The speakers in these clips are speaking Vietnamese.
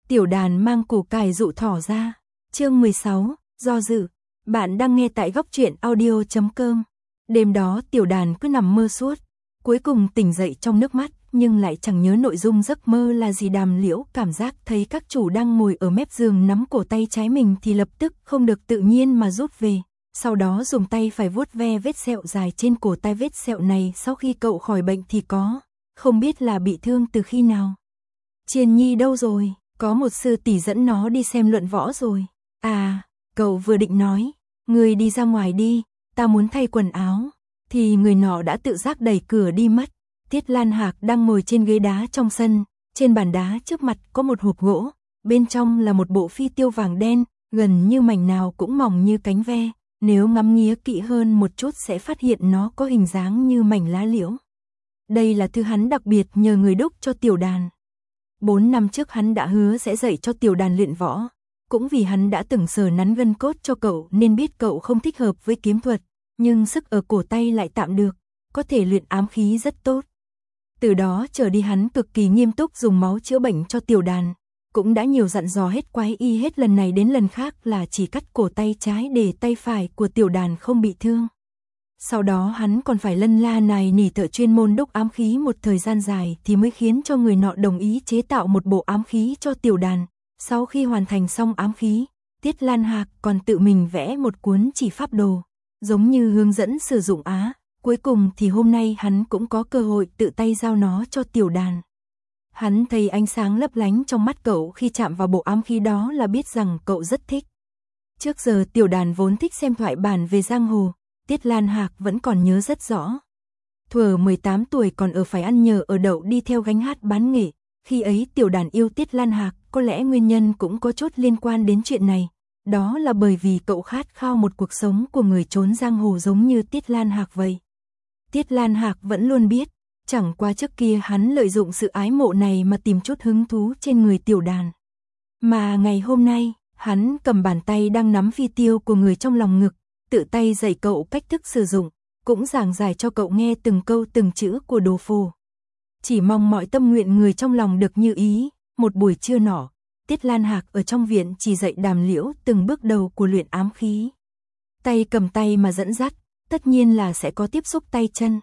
Tiểu đàn mang củ cải dụ thỏ ra. Chương 16, do dự. Bạn đang nghe tại góc truyện audio.com. Đêm đó tiểu đàn cứ nằm mơ suốt. Cuối cùng tỉnh dậy trong nước mắt, nhưng lại chẳng nhớ nội dung giấc mơ là gì. Đàm Liễu cảm giác thấy các chủ đang ngồi ở mép giường nắm cổ tay trái mình thì lập tức không được tự nhiên mà rút về. Sau đó dùng tay phải vuốt ve vết sẹo dài trên cổ tay. Vết sẹo này sau khi cậu khỏi bệnh thì có, không biết là bị thương từ khi nào. Chiên Nhi đâu rồi? Có một sư tỷ dẫn nó đi xem luận võ rồi. À, cậu vừa định nói, người đi ra ngoài đi, ta muốn thay quần áo, thì người nọ đã tự giác đẩy cửa đi mất. Tiết Lan Hạc đang ngồi trên ghế đá trong sân, trên bàn đá trước mặt có một hộp gỗ, bên trong là một bộ phi tiêu vàng đen, gần như mảnh nào cũng mỏng như cánh ve, nếu ngắm nghía kỹ hơn một chút sẽ phát hiện nó có hình dáng như mảnh lá liễu. Đây là thứ hắn đặc biệt nhờ người đúc cho tiểu đàn. 4 năm trước hắn đã hứa sẽ dạy cho tiểu đàn luyện võ, cũng vì hắn đã từng sờ nắn gân cốt cho cậu nên biết cậu không thích hợp với kiếm thuật, nhưng sức ở cổ tay lại tạm được, có thể luyện ám khí rất tốt. Từ đó trở đi hắn cực kỳ nghiêm túc dùng máu chữa bệnh cho tiểu đàn, cũng đã nhiều dặn dò hết quái y hết lần này đến lần khác là chỉ cắt cổ tay trái để tay phải của tiểu đàn không bị thương. Sau đó hắn còn phải lân la nài nỉ thợ chuyên môn đúc ám khí một thời gian dài thì mới khiến cho người nọ đồng ý chế tạo một bộ ám khí cho tiểu đàn. Sau khi hoàn thành xong ám khí, Tiết Lan Hạc còn tự mình vẽ một cuốn chỉ pháp đồ, giống như hướng dẫn sử dụng á. Cuối cùng thì hôm nay hắn cũng có cơ hội tự tay giao nó cho tiểu đàn. Hắn thấy ánh sáng lấp lánh trong mắt cậu khi chạm vào bộ ám khí đó là biết rằng cậu rất thích. Trước giờ tiểu đàn vốn thích xem thoại bản về giang hồ, Tiết Lan Hạc vẫn còn nhớ rất rõ. Thuở 18 tuổi còn ở phải ăn nhờ ở đậu đi theo gánh hát bán nghệ, khi ấy tiểu đàn yêu Tiết Lan Hạc, có lẽ nguyên nhân cũng có chút liên quan đến chuyện này. Đó là bởi vì cậu khát khao một cuộc sống của người trốn giang hồ giống như Tiết Lan Hạc vậy. Tiết Lan Hạc vẫn luôn biết, chẳng qua trước kia hắn lợi dụng sự ái mộ này mà tìm chút hứng thú trên người tiểu đàn. Mà ngày hôm nay, hắn cầm bàn tay đang nắm phi tiêu của người trong lòng ngực, tự tay dạy cậu cách thức sử dụng, cũng giảng giải cho cậu nghe từng câu từng chữ của đồ phù. Chỉ mong mọi tâm nguyện người trong lòng được như ý. Một buổi trưa nọ, Tiết Lan Hạc ở trong viện chỉ dạy Đàm Liễu từng bước đầu của luyện ám khí. Tay cầm tay mà dẫn dắt, tất nhiên là sẽ có tiếp xúc tay chân.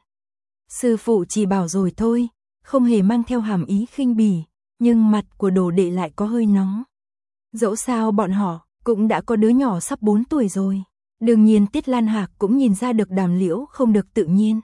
Sư phụ chỉ bảo rồi thôi, không hề mang theo hàm ý khinh bỉ, nhưng mặt của đồ đệ lại có hơi nóng. Dẫu sao bọn họ cũng đã có đứa nhỏ sắp 4 tuổi rồi. Đương nhiên Tiết Lan Hạc cũng nhìn ra được Đàm Liễu không được tự nhiên.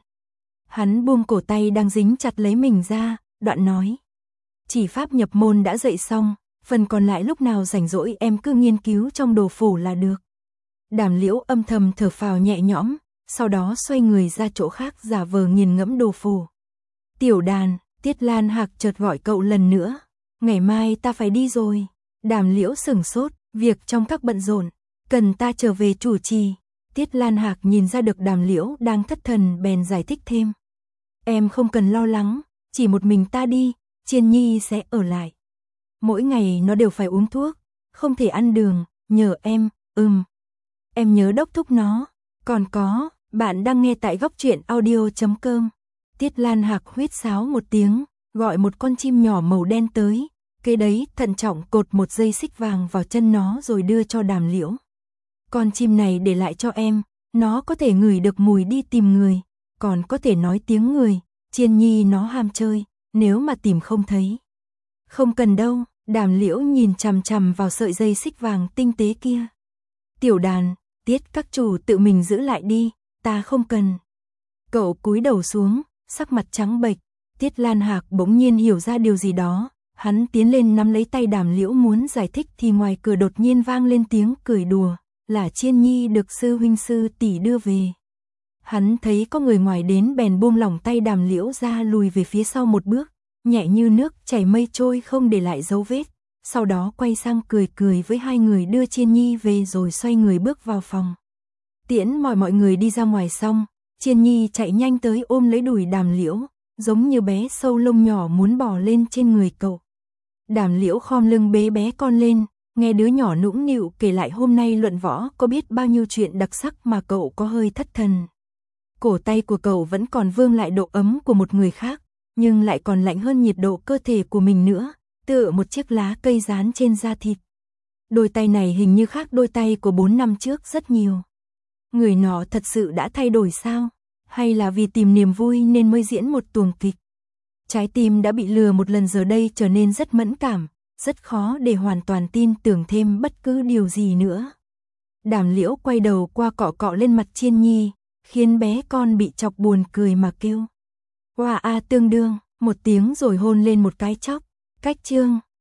Hắn buông cổ tay đang dính chặt lấy mình ra, đoạn nói. Chỉ pháp nhập môn đã dạy xong, phần còn lại lúc nào rảnh rỗi em cứ nghiên cứu trong đồ phủ là được. Đàm Liễu âm thầm thở phào nhẹ nhõm, sau đó xoay người ra chỗ khác giả vờ nghiền ngẫm đồ phủ. Tiểu đàn, Tiết Lan Hạc chợt gọi cậu lần nữa. Ngày mai ta phải đi rồi. Đàm Liễu sửng sốt, việc trong các bận rộn, cần ta trở về chủ trì. Tiết Lan Hạc nhìn ra được Đàm Liễu đang thất thần bèn giải thích thêm. Em không cần lo lắng, chỉ một mình ta đi, Chiên Nhi sẽ ở lại. Mỗi ngày nó đều phải uống thuốc, không thể ăn đường, nhờ em, em nhớ đốc thúc nó. Còn có, bạn đang nghe tại góc truyện audio.com. Tiết Lan Hạc huýt sáo một tiếng, gọi một con chim nhỏ màu đen tới, kế đấy thận trọng cột một dây xích vàng vào chân nó rồi đưa cho Đàm Liễu. Con chim này để lại cho em, nó có thể ngửi được mùi đi tìm người, còn có thể nói tiếng người, Chiên Nhi nó ham chơi, nếu mà tìm không thấy. Không cần đâu, Đàm Liễu nhìn chằm chằm vào sợi dây xích vàng tinh tế kia. Tiểu đàn, Tiết các chủ tự mình giữ lại đi, ta không cần. Cậu cúi đầu xuống, sắc mặt trắng bệch. Tiết Lan Hạc bỗng nhiên hiểu ra điều gì đó, hắn tiến lên nắm lấy tay Đàm Liễu muốn giải thích thì ngoài cửa đột nhiên vang lên tiếng cười đùa, là Chiên Nhi được sư huynh sư tỷ đưa về. Hắn thấy có người ngoài đến bèn buông lỏng tay Đàm Liễu ra lùi về phía sau một bước, nhẹ như nước chảy mây trôi không để lại dấu vết, sau đó quay sang cười cười với hai người đưa Chiên Nhi về rồi xoay người bước vào phòng. Tiễn mọi người đi ra ngoài xong, Chiên Nhi chạy nhanh tới ôm lấy đùi Đàm Liễu, giống như bé sâu lông nhỏ muốn bò lên trên người cậu. Đàm Liễu khom lưng bế bé con lên, nghe đứa nhỏ nũng nịu kể lại hôm nay luận võ có biết bao nhiêu chuyện đặc sắc mà cậu có hơi thất thần. Cổ tay của cậu vẫn còn vương lại độ ấm của một người khác, nhưng lại còn lạnh hơn nhiệt độ cơ thể của mình nữa, tựa một chiếc lá cây dán trên da thịt. Đôi tay này hình như khác đôi tay của 4 năm trước rất nhiều. Người nọ thật sự đã thay đổi sao? Hay là vì tìm niềm vui nên mới diễn một tuồng kịch? Trái tim đã bị lừa một lần giờ đây trở nên rất mẫn cảm, rất khó để hoàn toàn tin tưởng thêm bất cứ điều gì nữa. Đàm Liễu quay đầu qua cọ cọ lên mặt Chiên Nhi, khiến bé con bị chọc buồn cười mà kêu. Oa a tương đương, một tiếng rồi hôn lên một cái chóc. Cách chương